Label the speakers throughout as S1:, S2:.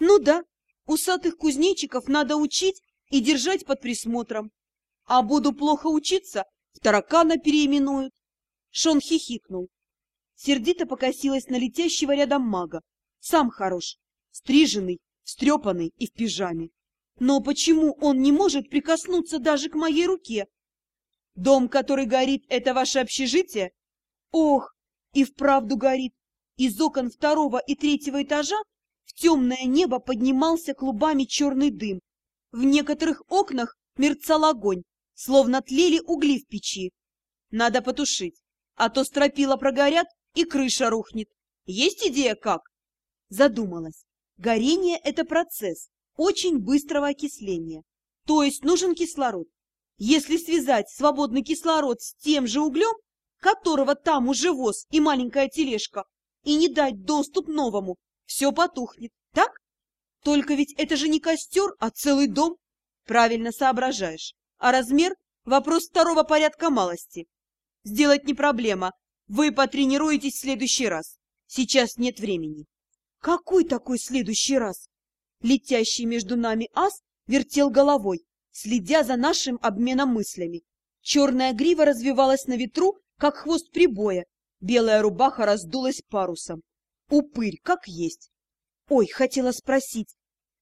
S1: Ну да, усатых кузнечиков надо учить и держать под присмотром. А буду плохо учиться, в таракана переименуют. Шон хихикнул. Сердито покосилась на летящего рядом мага. Сам хорош, стриженный, встрепанный и в пижаме. Но почему он не может прикоснуться даже к моей руке? Дом, который горит, это ваше общежитие? Ох, и вправду горит. Из окон второго и третьего этажа в темное небо поднимался клубами черный дым. В некоторых окнах мерцал огонь, словно тлели угли в печи. Надо потушить, а то стропила прогорят и крыша рухнет. Есть идея как? Задумалась. Горение – это процесс очень быстрого окисления. То есть нужен кислород. Если связать свободный кислород с тем же углем, которого там уже воз и маленькая тележка, и не дать доступ новому, все потухнет, так? Только ведь это же не костер, а целый дом. Правильно соображаешь. А размер – вопрос второго порядка малости. Сделать не проблема. Вы потренируетесь в следующий раз. Сейчас нет времени. Какой такой следующий раз? Летящий между нами ас вертел головой, следя за нашим обменом мыслями. Черная грива развивалась на ветру, как хвост прибоя. Белая рубаха раздулась парусом. Упырь, как есть. Ой, хотела спросить.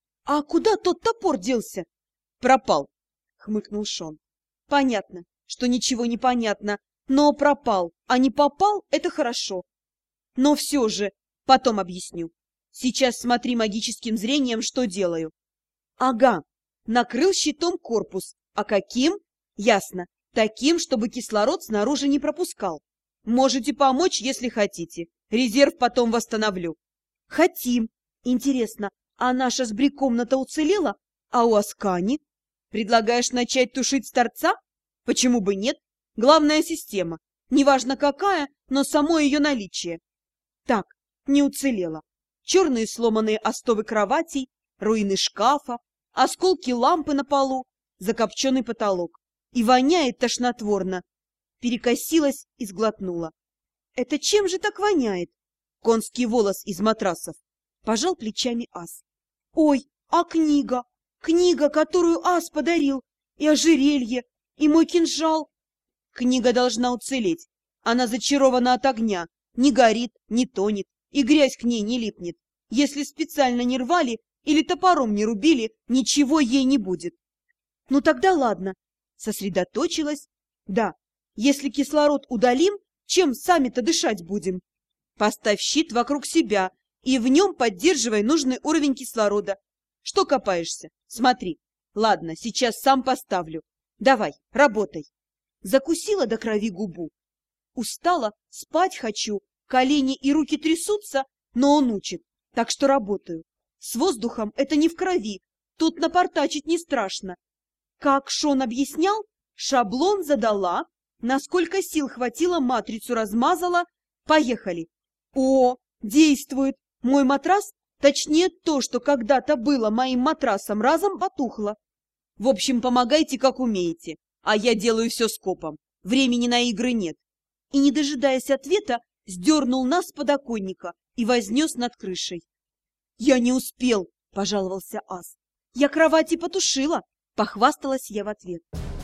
S1: А куда тот топор делся? Пропал, хмыкнул Шон. Понятно, что ничего не понятно, но пропал, а не попал — это хорошо. Но все же, потом объясню. Сейчас смотри магическим зрением, что делаю. Ага, накрыл щитом корпус. А каким? Ясно, таким, чтобы кислород снаружи не пропускал. Можете помочь, если хотите. Резерв потом восстановлю. Хотим. Интересно, а наша сбри-комната уцелела? А у Аскани? Предлагаешь начать тушить с торца? Почему бы нет? Главная система. Неважно какая, но само ее наличие. Так, не уцелела. Черные сломанные остовы кроватей, руины шкафа, осколки лампы на полу, закопченный потолок. И воняет тошнотворно. Перекосилась и сглотнула. Это чем же так воняет? Конский волос из матрасов. Пожал плечами ас. Ой, а книга? Книга, которую ас подарил. И ожерелье, и мой кинжал. Книга должна уцелеть. Она зачарована от огня. Не горит, не тонет. И грязь к ней не липнет. Если специально не рвали или топором не рубили, ничего ей не будет. Ну тогда ладно. Сосредоточилась. Да, если кислород удалим, чем сами-то дышать будем? Поставь щит вокруг себя и в нем поддерживай нужный уровень кислорода. Что копаешься? Смотри. Ладно, сейчас сам поставлю. Давай, работай. Закусила до крови губу. Устала, спать хочу, колени и руки трясутся, но он учит, так что работаю. С воздухом это не в крови, тут напортачить не страшно. Как Шон объяснял, шаблон задала, насколько сил хватило, матрицу размазала. Поехали. О, действует. Мой матрас, точнее то, что когда-то было моим матрасом, разом потухло. В общем, помогайте, как умеете, а я делаю все скопом. Времени на игры нет. И, не дожидаясь ответа, сдернул нас с подоконника и вознес над крышей. «Я не успел», — пожаловался ас. «Я кровати потушила», — похвасталась я в ответ.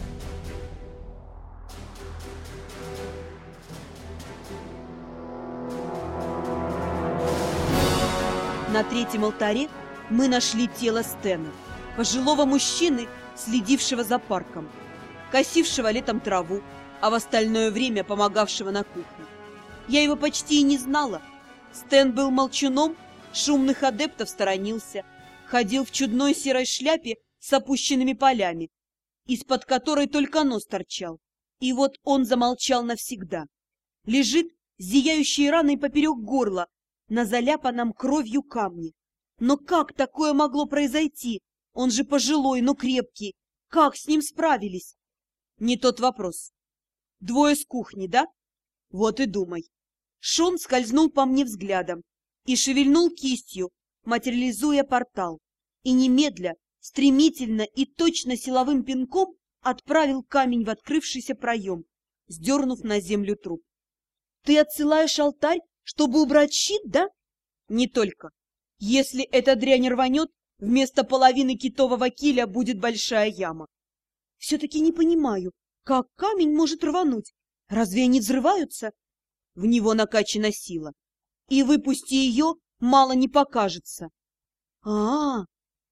S1: На третьем алтаре мы нашли тело Стена, пожилого мужчины, следившего за парком, косившего летом траву, а в остальное время помогавшего на кухне. Я его почти и не знала. Стэн был молчуном, шумных адептов сторонился, ходил в чудной серой шляпе с опущенными полями, из-под которой только нос торчал. И вот он замолчал навсегда. Лежит зияющей раной поперек горла, на заляпанном кровью камне. Но как такое могло произойти? Он же пожилой, но крепкий. Как с ним справились? Не тот вопрос. Двое с кухни, да? Вот и думай. Шон скользнул по мне взглядом и шевельнул кистью, материализуя портал. И немедля, стремительно и точно силовым пинком отправил камень в открывшийся проем, сдернув на землю труп. Ты отсылаешь алтарь, чтобы убрать щит, да? Не только. Если эта дрянь рванет, вместо половины китового киля будет большая яма. Все-таки не понимаю, как камень может рвануть? Разве они взрываются? В него накачана сила. И выпусти ее, мало не покажется. А-а-а!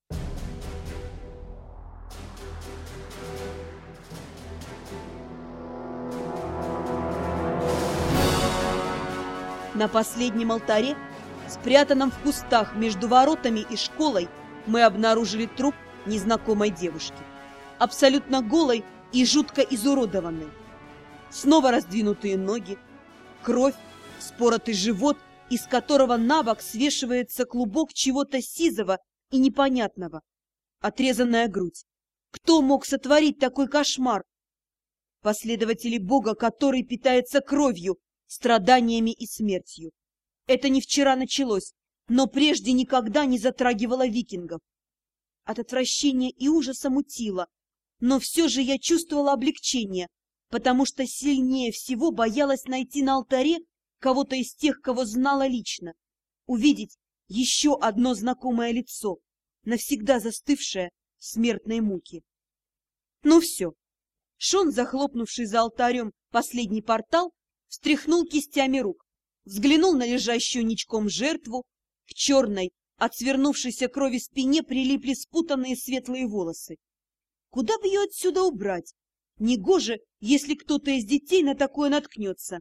S1: На последнем алтаре, спрятанном в кустах между воротами и школой, мы обнаружили труп незнакомой девушки. Абсолютно голой и жутко изуродованной. Снова раздвинутые ноги, кровь, вспоротый живот, из которого на бок свешивается клубок чего-то сизого и непонятного. Отрезанная грудь. Кто мог сотворить такой кошмар? Последователи Бога, который питается кровью, страданиями и смертью. Это не вчера началось, но прежде никогда не затрагивало викингов. От отвращения и ужаса мутило, но все же я чувствовала облегчение, потому что сильнее всего боялась найти на алтаре кого-то из тех, кого знала лично, увидеть еще одно знакомое лицо, навсегда застывшее в смертной муке. Ну все. Шон, захлопнувший за алтарем последний портал, встряхнул кистями рук, взглянул на лежащую ничком жертву, к черной, от свернувшейся крови спине прилипли спутанные светлые волосы. Куда бы ее отсюда убрать? Негоже, если кто-то из детей на такое наткнется.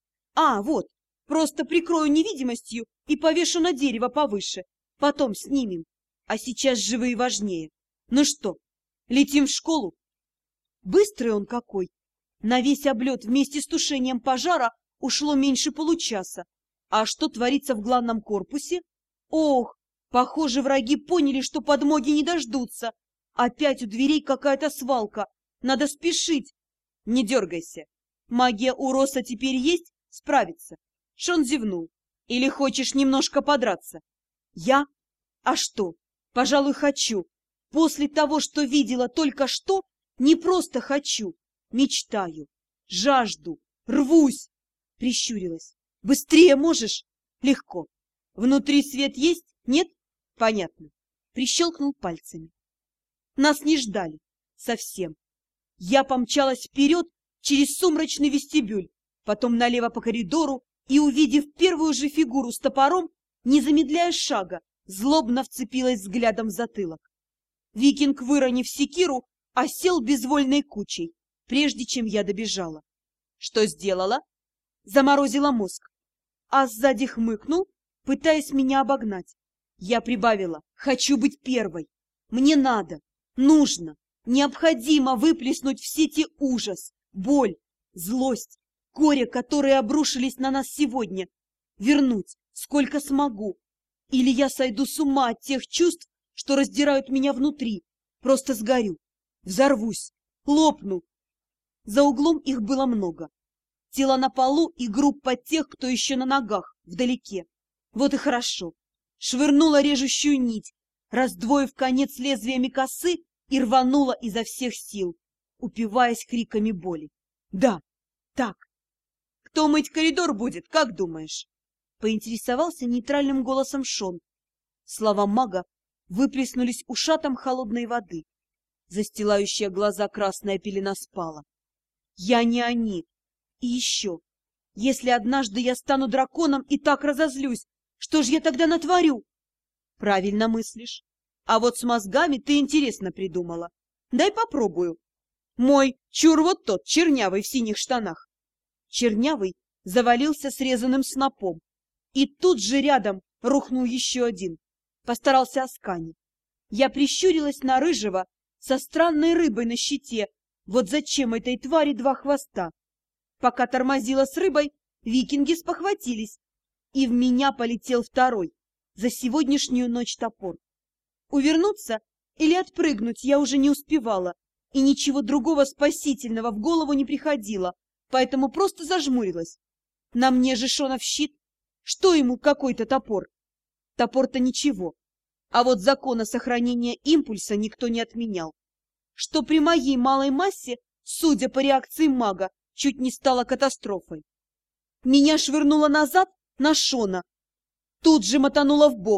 S1: А, вот, просто прикрою невидимостью и повешу на дерево повыше, потом снимем. А сейчас живые важнее. Ну что, летим в школу? Быстрый он какой! На весь облет вместе с тушением пожара ушло меньше получаса. А что творится в главном корпусе? Ох, похоже, враги поняли, что подмоги не дождутся. Опять у дверей какая-то свалка. Надо спешить. Не дергайся. Магия у Роса теперь есть? Справится. Шон зевнул. Или хочешь немножко подраться? Я? А что? Пожалуй, хочу. После того, что видела только что, не просто хочу. Мечтаю, жажду, рвусь. Прищурилась. Быстрее можешь? Легко. Внутри свет есть? Нет? Понятно. Прищелкнул пальцами. Нас не ждали. Совсем. Я помчалась вперед через сумрачный вестибюль, потом налево по коридору и, увидев первую же фигуру с топором, не замедляя шага, злобно вцепилась взглядом в затылок. Викинг, выронив секиру, осел безвольной кучей, прежде чем я добежала. Что сделала? Заморозила мозг. А сзади хмыкнул, пытаясь меня обогнать. Я прибавила. Хочу быть первой. Мне надо, нужно, необходимо выплеснуть все те ужас, боль, злость, горе, которые обрушились на нас сегодня. Вернуть, сколько смогу. Или я сойду с ума от тех чувств, что раздирают меня внутри. Просто сгорю, взорвусь, лопну. За углом их было много. Тела на полу и группа тех, кто еще на ногах, вдалеке. Вот и хорошо. Швырнула режущую нить, раздвоив конец лезвиями косы и рванула изо всех сил, упиваясь криками боли. Да, так. Кто мыть коридор будет, как думаешь? Поинтересовался нейтральным голосом Шон. Слова мага выплеснулись ушатом холодной воды. Застилающая глаза красная пелена спала. Я не они. И еще, если однажды я стану драконом и так разозлюсь, что ж я тогда натворю? Правильно мыслишь. А вот с мозгами ты интересно придумала. Дай попробую. Мой чур вот тот, чернявый в синих штанах. Чернявый завалился срезанным снопом. И тут же рядом рухнул еще один. Постарался Аскани. Я прищурилась на рыжего со странной рыбой на щите. Вот зачем этой твари два хвоста? Пока тормозила с рыбой, викинги спохватились, и в меня полетел второй, за сегодняшнюю ночь топор. Увернуться или отпрыгнуть я уже не успевала, и ничего другого спасительного в голову не приходило, поэтому просто зажмурилась. На мне же Шонов щит. Что ему какой-то топор? Топор-то ничего. А вот закона сохранения импульса никто не отменял. Что при моей малой массе, судя по реакции мага, чуть не стало катастрофой. Меня швырнуло назад на Шона. Тут же мотануло в бок,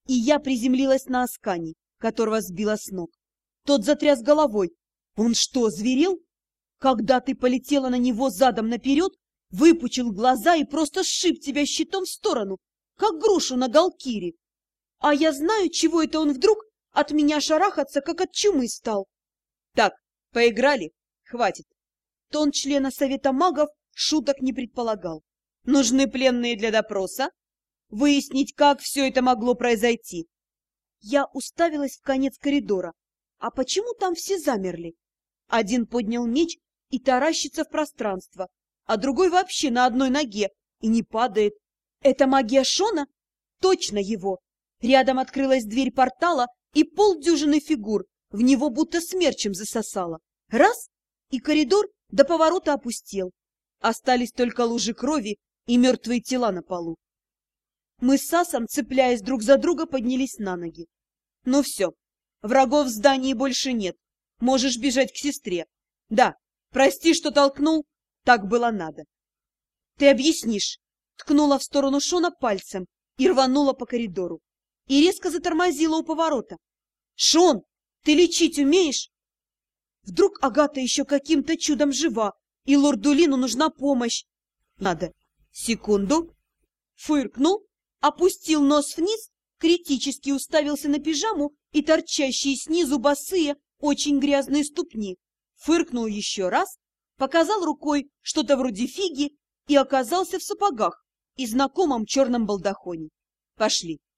S1: и я приземлилась на Аскани, которого сбила с ног. Тот затряс головой. Он что, зверел? Когда ты полетела на него задом наперед, выпучил глаза и просто сшиб тебя щитом в сторону, как грушу на галкире. А я знаю, чего это он вдруг от меня шарахаться, как от чумы стал. Так, поиграли? Хватит. Тон члена Совета магов шуток не предполагал. Нужны пленные для допроса? Выяснить, как все это могло произойти. Я уставилась в конец коридора. А почему там все замерли? Один поднял меч и таращится в пространство, а другой вообще на одной ноге и не падает. Это магия Шона? Точно его. Рядом открылась дверь портала, и полдюжины фигур в него будто смерчем засосало. Раз — и коридор до поворота опустел. Остались только лужи крови и мертвые тела на полу. Мы с Асом, цепляясь друг за друга, поднялись на ноги. Ну все, врагов в здании больше нет. Можешь бежать к сестре. Да, прости, что толкнул, так было надо. Ты объяснишь. Ткнула в сторону Шона пальцем и рванула по коридору. И резко затормозила у поворота. Шон, ты лечить умеешь? Вдруг Агата еще каким-то чудом жива, и лорду Лину нужна помощь. Надо. Секунду. Фыркнул, опустил нос вниз, критически уставился на пижаму и торчащие снизу босые, очень грязные ступни. Фыркнул еще раз, показал рукой что-то вроде фиги и оказался в сапогах и знакомом черном балдахоне. Пошли.